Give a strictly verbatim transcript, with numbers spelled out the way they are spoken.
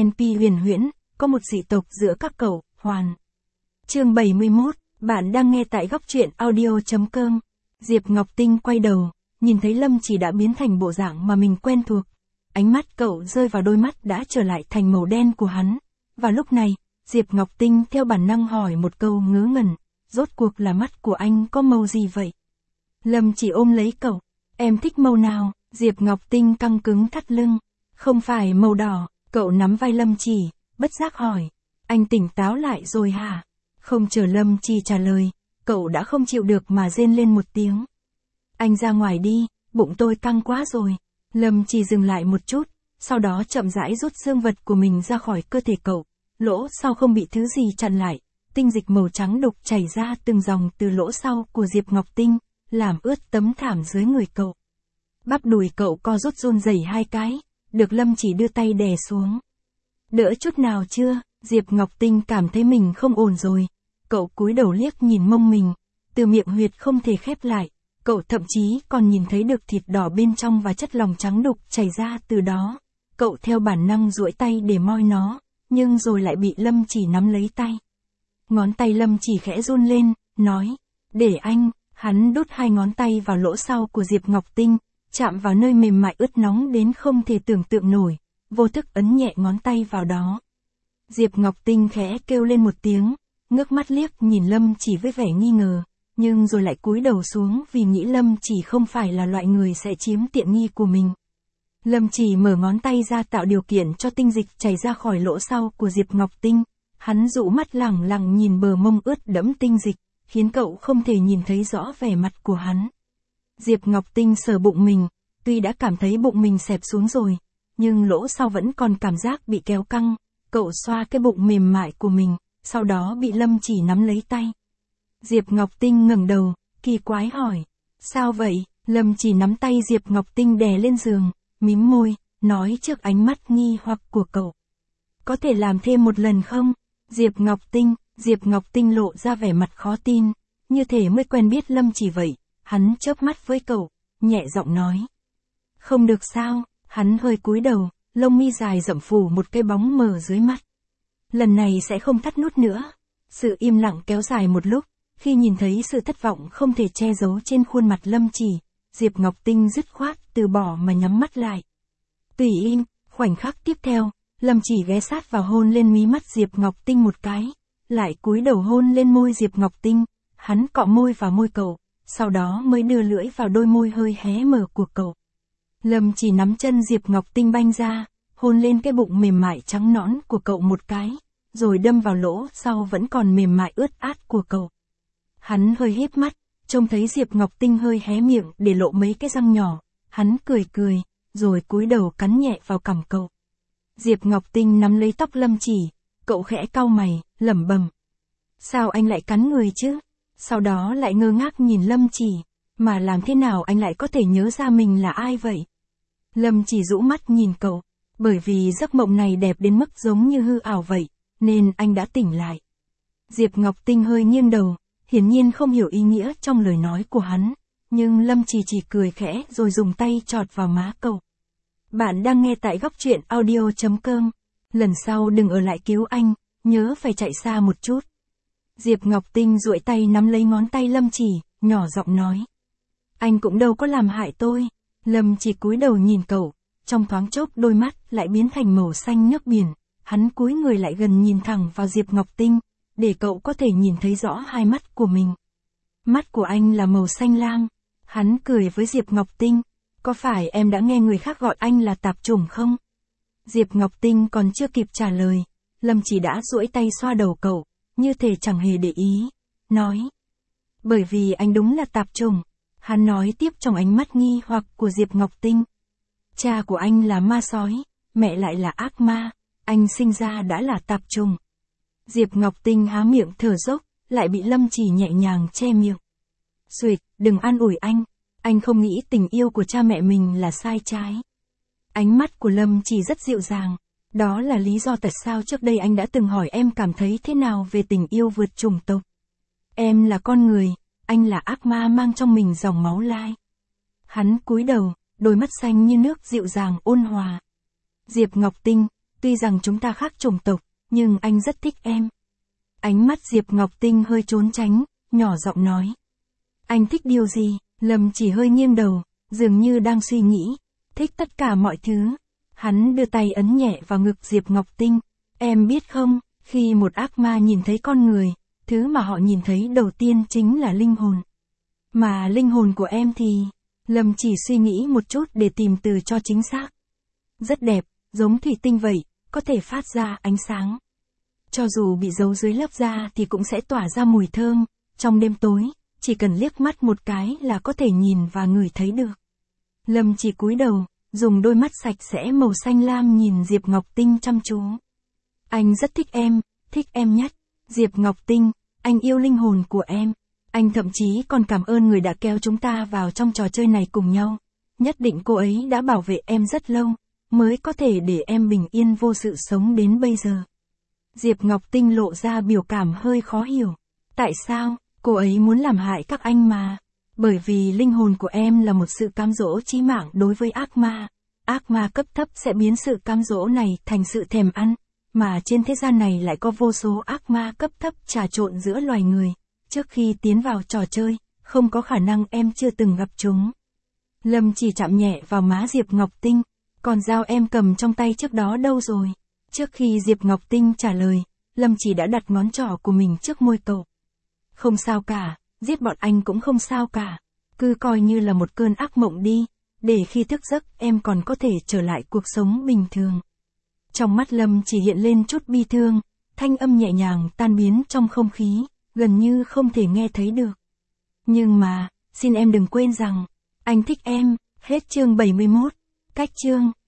en pê huyền huyễn, có một dị tộc giữa các cậu, hoàn. Chương bảy mươi mốt, bạn đang nghe tại góc truyện audio chấm com. Diệp Ngọc Tinh quay đầu, nhìn thấy Lâm Chỉ đã biến thành bộ dạng mà mình quen thuộc. Ánh mắt cậu rơi vào đôi mắt đã trở lại thành màu đen của hắn. Và lúc này, Diệp Ngọc Tinh theo bản năng hỏi một câu ngớ ngẩn, rốt cuộc là mắt của anh có màu gì vậy? Lâm Chỉ ôm lấy cậu, em thích màu nào? Diệp Ngọc Tinh căng cứng thắt lưng, không phải màu đỏ. Cậu nắm vai Lâm Chỉ, bất giác hỏi, anh tỉnh táo lại rồi hả? Không chờ Lâm Chỉ trả lời, cậu đã không chịu được mà rên lên một tiếng. Anh ra ngoài đi, bụng tôi căng quá rồi. Lâm Chỉ dừng lại một chút, sau đó chậm rãi rút xương vật của mình ra khỏi cơ thể cậu. Lỗ sau không bị thứ gì chặn lại, tinh dịch màu trắng đục chảy ra từng dòng từ lỗ sau của Diệp Ngọc Tinh, làm ướt tấm thảm dưới người cậu. Bắp đùi cậu co rút run rẩy hai cái, được Lâm Chỉ đưa tay đè xuống. Đỡ chút nào chưa? Diệp Ngọc Tinh cảm thấy mình không ổn rồi. Cậu cúi đầu liếc nhìn mông mình, từ miệng huyệt không thể khép lại. Cậu thậm chí còn nhìn thấy được thịt đỏ bên trong và chất lòng trắng đục chảy ra từ đó. Cậu theo bản năng duỗi tay để moi nó, nhưng rồi lại bị Lâm Chỉ nắm lấy tay. Ngón tay Lâm Chỉ khẽ run lên, nói, để anh. Hắn đút hai ngón tay vào lỗ sau của Diệp Ngọc Tinh, chạm vào nơi mềm mại ướt nóng đến không thể tưởng tượng nổi, vô thức ấn nhẹ ngón tay vào đó. Diệp Ngọc Tinh khẽ kêu lên một tiếng, ngước mắt liếc nhìn Lâm Chỉ với vẻ nghi ngờ, nhưng rồi lại cúi đầu xuống vì nghĩ Lâm Chỉ không phải là loại người sẽ chiếm tiện nghi của mình. Lâm Chỉ mở ngón tay ra tạo điều kiện cho tinh dịch chảy ra khỏi lỗ sau của Diệp Ngọc Tinh, hắn dụ mắt lẳng lặng nhìn bờ mông ướt đẫm tinh dịch, khiến cậu không thể nhìn thấy rõ vẻ mặt của hắn. Diệp Ngọc Tinh sờ bụng mình, tuy đã cảm thấy bụng mình xẹp xuống rồi, nhưng lỗ sau vẫn còn cảm giác bị kéo căng. Cậu xoa cái bụng mềm mại của mình, sau đó bị Lâm Chỉ nắm lấy tay. Diệp Ngọc Tinh ngẩng đầu, kỳ quái hỏi, sao vậy? Lâm Chỉ nắm tay Diệp Ngọc Tinh đè lên giường, mím môi, nói trước ánh mắt nghi hoặc của cậu. Có thể làm thêm một lần không? Diệp Ngọc Tinh, Diệp Ngọc Tinh lộ ra vẻ mặt khó tin, như thể mới quen biết Lâm Chỉ vậy. Hắn chớp mắt với cậu, nhẹ giọng nói. Không được sao? Hắn hơi cúi đầu, lông mi dài rậm phủ một cái bóng mờ dưới mắt. Lần này sẽ không thắt nút nữa. Sự im lặng kéo dài một lúc, khi nhìn thấy sự thất vọng không thể che giấu trên khuôn mặt Lâm Chỉ, Diệp Ngọc Tinh dứt khoát từ bỏ mà nhắm mắt lại. Tùy im, khoảnh khắc tiếp theo, Lâm Chỉ ghé sát vào hôn lên mí mắt Diệp Ngọc Tinh một cái, lại cúi đầu hôn lên môi Diệp Ngọc Tinh, hắn cọ môi vào môi cậu, sau đó mới đưa lưỡi vào đôi môi hơi hé mở của cậu. Lâm Chỉ nắm chân Diệp Ngọc Tinh banh ra, hôn lên cái bụng mềm mại trắng nõn của cậu một cái, rồi đâm vào lỗ sau vẫn còn mềm mại ướt át của cậu. Hắn hơi híp mắt, trông thấy Diệp Ngọc Tinh hơi hé miệng để lộ mấy cái răng nhỏ, hắn cười cười, rồi cúi đầu cắn nhẹ vào cằm cậu. Diệp Ngọc Tinh nắm lấy tóc Lâm Chỉ, cậu khẽ cau mày, lẩm bẩm. Sao anh lại cắn người chứ? Sau đó lại ngơ ngác nhìn Lâm Chỉ, mà làm thế nào anh lại có thể nhớ ra mình là ai vậy? Lâm Chỉ rũ mắt nhìn cậu, bởi vì giấc mộng này đẹp đến mức giống như hư ảo vậy, nên anh đã tỉnh lại. Diệp Ngọc Tinh hơi nghiêng đầu, hiển nhiên không hiểu ý nghĩa trong lời nói của hắn, nhưng Lâm Chỉ chỉ cười khẽ rồi dùng tay chọt vào má cậu. Bạn đang nghe tại góc truyện audio chấm com. Lần sau đừng ở lại cứu anh, nhớ phải chạy xa một chút. Diệp Ngọc Tinh duỗi tay nắm lấy ngón tay Lâm Chỉ, nhỏ giọng nói. Anh cũng đâu có làm hại tôi. Lâm Chỉ cúi đầu nhìn cậu, trong thoáng chốc đôi mắt lại biến thành màu xanh nước biển. Hắn cúi người lại gần nhìn thẳng vào Diệp Ngọc Tinh, để cậu có thể nhìn thấy rõ hai mắt của mình. Mắt của anh là màu xanh lam. Hắn cười với Diệp Ngọc Tinh. Có phải em đã nghe người khác gọi anh là tạp chủng không? Diệp Ngọc Tinh còn chưa kịp trả lời, Lâm Chỉ đã duỗi tay xoa đầu cậu, như thể chẳng hề để ý, nói. Bởi vì anh đúng là tạp chủng. Hắn nói tiếp trong ánh mắt nghi hoặc của Diệp Ngọc Tinh. Cha của anh là ma sói, mẹ lại là ác ma, anh sinh ra đã là tạp chủng. Diệp Ngọc Tinh há miệng thở dốc, lại bị Lâm Chỉ nhẹ nhàng che miệng. Xuệt, đừng an ủi anh, anh không nghĩ tình yêu của cha mẹ mình là sai trái. Ánh mắt của Lâm Chỉ rất dịu dàng, đó là lý do tại sao trước đây anh đã từng hỏi em cảm thấy thế nào về tình yêu vượt chủng tộc. Em là con người, anh là ác ma mang trong mình dòng máu lai. Hắn cúi đầu, đôi mắt xanh như nước dịu dàng ôn hòa. Diệp Ngọc Tinh, tuy rằng chúng ta khác chủng tộc, nhưng anh rất thích em. Ánh mắt Diệp Ngọc Tinh hơi trốn tránh, nhỏ giọng nói. Anh thích điều gì? Lâm chỉ hơi nghiêng đầu, dường như đang suy nghĩ. Thích tất cả mọi thứ. Hắn đưa tay ấn nhẹ vào ngực Diệp Ngọc Tinh. Em biết không, khi một ác ma nhìn thấy con người, thứ mà họ nhìn thấy đầu tiên chính là linh hồn. Mà linh hồn của em thì... Lâm chỉ suy nghĩ một chút để tìm từ cho chính xác. Rất đẹp, giống thủy tinh vậy, có thể phát ra ánh sáng. Cho dù bị giấu dưới lớp da thì cũng sẽ tỏa ra mùi thơm, trong đêm tối, chỉ cần liếc mắt một cái là có thể nhìn và ngửi thấy được. Lâm chỉ cúi đầu, dùng đôi mắt sạch sẽ màu xanh lam nhìn Diệp Ngọc Tinh chăm chú. Anh rất thích em, thích em nhất. Diệp Ngọc Tinh, anh yêu linh hồn của em. Anh thậm chí còn cảm ơn người đã kéo chúng ta vào trong trò chơi này cùng nhau. Nhất định cô ấy đã bảo vệ em rất lâu, mới có thể để em bình yên vô sự sống đến bây giờ. Diệp Ngọc Tinh lộ ra biểu cảm hơi khó hiểu. Tại sao, cô ấy muốn làm hại các anh mà? Bởi vì linh hồn của em là một sự cám dỗ chí mạng đối với ác ma. Ác ma cấp thấp sẽ biến sự cám dỗ này thành sự thèm ăn. Mà trên thế gian này lại có vô số ác ma cấp thấp trà trộn giữa loài người. Trước khi tiến vào trò chơi, không có khả năng em chưa từng gặp chúng. Lâm chỉ chạm nhẹ vào má Diệp Ngọc Tinh. Còn dao em cầm trong tay trước đó đâu rồi? Trước khi Diệp Ngọc Tinh trả lời, Lâm chỉ đã đặt ngón trỏ của mình trước môi cậu. Không sao cả, giết bọn anh cũng không sao cả. Cứ coi như là một cơn ác mộng đi, để khi thức giấc em còn có thể trở lại cuộc sống bình thường. Trong mắt Lâm chỉ hiện lên chút bi thương, thanh âm nhẹ nhàng tan biến trong không khí, gần như không thể nghe thấy được. Nhưng mà, xin em đừng quên rằng, anh thích em. Hết chương bảy mươi mốt. Cách chương